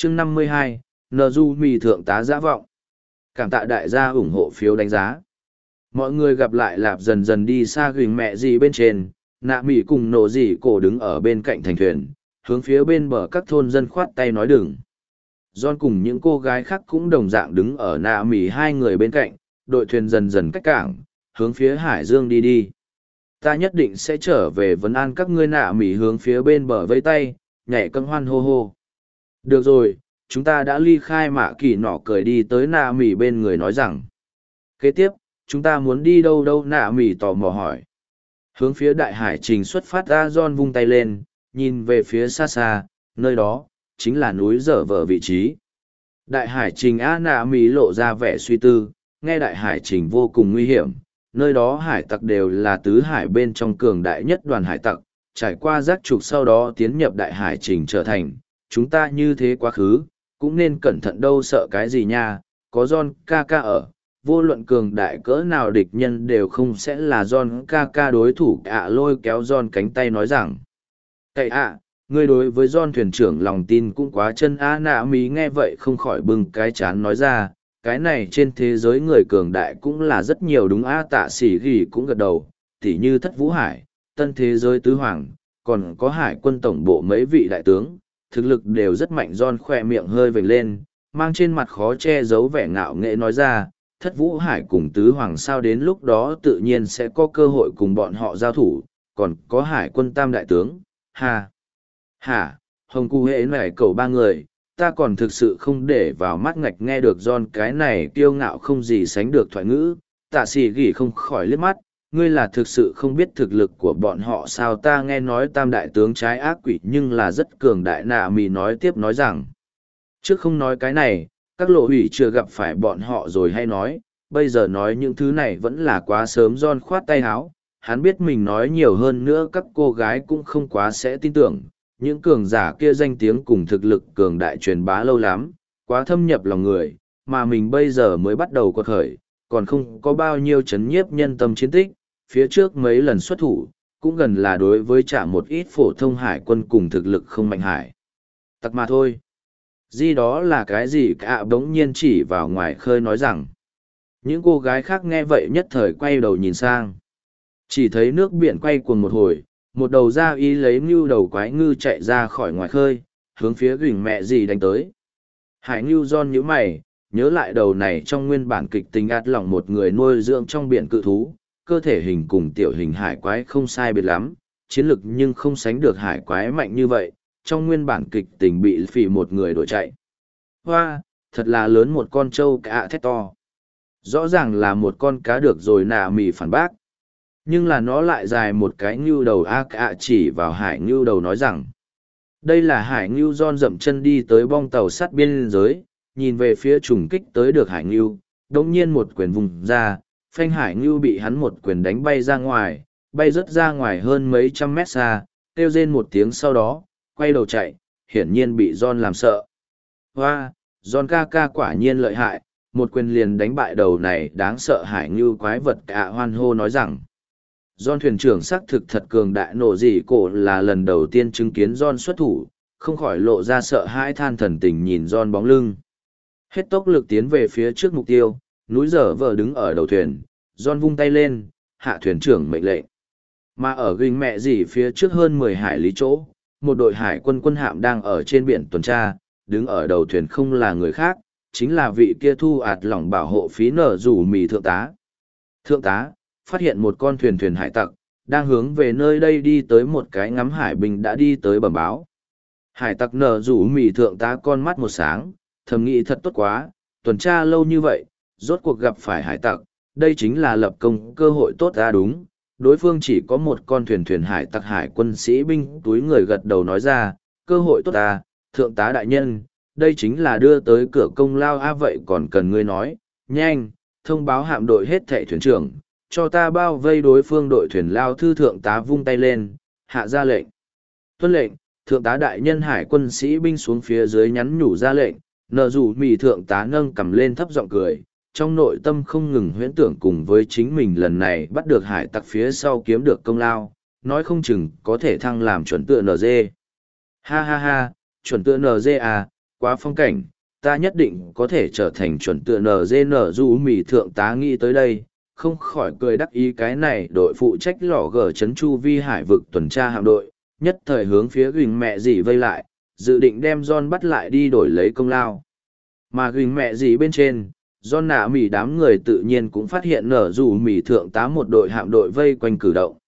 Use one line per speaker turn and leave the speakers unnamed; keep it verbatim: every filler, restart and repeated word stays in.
chương năm mươi hai, Nờ Du Mì Thượng tá Giã Vọng. Cảm tạ đại gia ủng hộ phiếu đánh giá. Mọi người gặp lại lạp dần dần đi xa gửi mẹ gì bên trên, nạ mỉ cùng nổ gì cổ đứng ở bên cạnh thành thuyền, hướng phía bên bờ các thôn dân khoát tay nói đừng. John cùng những cô gái khác cũng đồng dạng đứng ở nạ mỉ hai người bên cạnh, đội thuyền dần dần cách cảng, hướng phía hải dương đi đi. Ta nhất định sẽ trở về vấn an các ngươi, nạ mỉ hướng phía bên bờ vây tay, nhảy cân hoan hô hô. Được rồi, chúng ta đã ly khai mạ kỳ nọ cười đi tới nạ mỉ bên người nói rằng. Kế tiếp, chúng ta muốn đi đâu đâu, nạ mỉ tò mò hỏi. Hướng phía đại hải trình xuất phát ra, John vung tay lên, nhìn về phía xa xa, nơi đó, chính là núi dở vở vị trí. Đại hải trình A, nạ mỉ lộ ra vẻ suy tư, nghe đại hải trình vô cùng nguy hiểm, nơi đó hải tặc đều là tứ hải bên trong cường đại nhất đoàn hải tặc, trải qua giác trục sau đó tiến nhập đại hải trình trở thành, chúng ta như thế quá khứ, cũng nên cẩn thận đâu, sợ cái gì nha, có John ca ca ở, vô luận cường đại cỡ nào địch nhân đều không sẽ là John ca ca đối thủ. ạ lôi kéo John cánh tay nói rằng, cậy ạ, ngươi đối với John thuyền trưởng lòng tin cũng quá chân a. Nạ mí nghe vậy không khỏi bưng cái chán nói ra, cái này trên thế giới người cường đại cũng là rất nhiều đúng a. Tạ sĩ ghi cũng gật đầu, tỉ như Thất Vũ Hải, Tân Thế Giới Tứ Hoàng, còn có hải quân tổng bộ mấy vị đại tướng, thực lực đều rất mạnh. John khoe miệng hơi vểnh lên, mang trên mặt khó che giấu vẻ ngạo nghễ nói ra, Thất Vũ Hải cùng Tứ Hoàng sao đến lúc đó tự nhiên sẽ có cơ hội cùng bọn họ giao thủ, còn có hải quân tam đại tướng, ha, hả, hồng cu hễ này cầu ba người, ta còn thực sự không để vào mắt. Ngạch nghe được John cái này kiêu ngạo không gì sánh được thoại ngữ, tạ sĩ gỉ không khỏi liếc mắt, ngươi là thực sự không biết thực lực của bọn họ sao? Ta nghe nói tam đại tướng trái ác quỷ nhưng là rất cường đại. Nạ mì nói tiếp nói rằng, trước không nói cái này, các lộ hủy chưa gặp phải bọn họ rồi hay nói, bây giờ nói những thứ này vẫn là quá sớm. John khoát tay áo, hắn biết mình nói nhiều hơn nữa các cô gái cũng không quá sẽ tin tưởng, những cường giả kia danh tiếng cùng thực lực cường đại truyền bá lâu lắm, quá thâm nhập lòng người, mà mình bây giờ mới bắt đầu quật khởi, còn không có bao nhiêu chấn nhiếp nhân tâm chiến tích, phía trước mấy lần xuất thủ, cũng gần là đối với trả một ít phổ thông hải quân cùng thực lực không mạnh hải tặc mà thôi. Di đó là cái gì cả? Bỗng nhiên chỉ vào ngoài khơi nói rằng, những cô gái khác nghe vậy nhất thời quay đầu nhìn sang, chỉ thấy nước biển quay cuồng một hồi, một đầu da y lấy ngưu đầu quái ngư chạy ra khỏi ngoài khơi, hướng phía gửi mẹ gì đánh tới. Hải ngưu John nhíu mày, nhớ lại đầu này trong nguyên bản kịch tình ạt lỏng một người nuôi dưỡng trong biển cự thú, cơ thể hình cùng tiểu hình hải quái không sai biệt lắm, chiến lực nhưng không sánh được hải quái mạnh như vậy, trong nguyên bản kịch tình bị phỉ một người đuổi chạy. Hoa, thật là lớn một con trâu cá thét to. Rõ ràng là một con cá được rồi. Nạ mì phản bác. Nhưng là nó lại dài một cái ngưu đầu. A cả chỉ vào hải ngưu đầu nói rằng, đây là hải ngưu. John dậm chân đi tới bong tàu sắt biên giới, nhìn về phía trùng kích tới được hải ngưu, đống nhiên một quyền vùng ra, phanh hải ngưu bị hắn một quyền đánh bay ra ngoài, bay rớt ra ngoài hơn mấy trăm mét xa, kêu rên một tiếng sau đó, quay đầu chạy, hiển nhiên bị John làm sợ. Hoa, John ca ca quả nhiên lợi hại, một quyền liền đánh bại đầu này đáng sợ hải ngưu quái vật. Cả hoan hô nói rằng, John thuyền trưởng xác thực thật cường đại. Nổ gì cổ là lần đầu tiên chứng kiến John xuất thủ, không khỏi lộ ra sợ hãi than thần tình nhìn John bóng lưng. Hết tốc lực tiến về phía trước mục tiêu, núi dở vờ đứng ở đầu thuyền, John vung tay lên, hạ thuyền trưởng mệnh lệnh. Mà ở ginh mẹ gì phía trước hơn mười hải lý chỗ, một đội hải quân quân hạm đang ở trên biển tuần tra, đứng ở đầu thuyền không là người khác, chính là vị kia thu ạt lỏng bảo hộ phí Nở Rủ Mì thượng tá. Thượng tá, phát hiện một con thuyền thuyền hải tặc, đang hướng về nơi đây đi tới. Một cái ngắm hải binh đã đi tới bẩm báo. Hải tặc Nở Rủ Mì thượng tá con mắt một sáng, thầm nghĩ thật tốt quá, tuần tra lâu như vậy, rốt cuộc gặp phải hải tặc, đây chính là lập công cơ hội tốt ra. Đúng, đối phương chỉ có một con thuyền thuyền hải tặc. Hải quân sĩ binh túi người gật đầu nói ra, cơ hội tốt ta, thượng tá đại nhân, đây chính là đưa tới cửa công lao a. Vậy còn cần ngươi nói, nhanh, thông báo hạm đội hết thảy thuyền trưởng, cho ta bao vây đối phương đội thuyền lao thư. Thượng tá vung tay lên, hạ ra lệnh. Tuân lệnh, thượng tá đại nhân. Hải quân sĩ binh xuống phía dưới nhắn nhủ ra lệnh. Nở Rủ Mì thượng tá nâng cầm lên thấp giọng cười, trong nội tâm không ngừng huyễn tưởng cùng với chính mình lần này bắt được hải tặc phía sau kiếm được công lao, nói không chừng có thể thăng làm chuẩn tựa en giê. Ha ha ha, chuẩn tựa en giê à, quá phong cảnh, ta nhất định có thể trở thành chuẩn tựa nờ dê nờ du mì thượng tá nghĩ tới đây, không khỏi cười đắc ý cái này đội phụ trách lò gờ chấn chu vi hải vực tuần tra hạm đội, nhất thời hướng phía gừng mẹ dì vây lại, dự định đem John bắt lại đi đổi lấy công lao. Mà gừng mẹ dì bên trên, John nạ mỉ đám người tự nhiên cũng phát hiện nở dù mỉ thượng tá một đội hạm đội vây quanh cử động.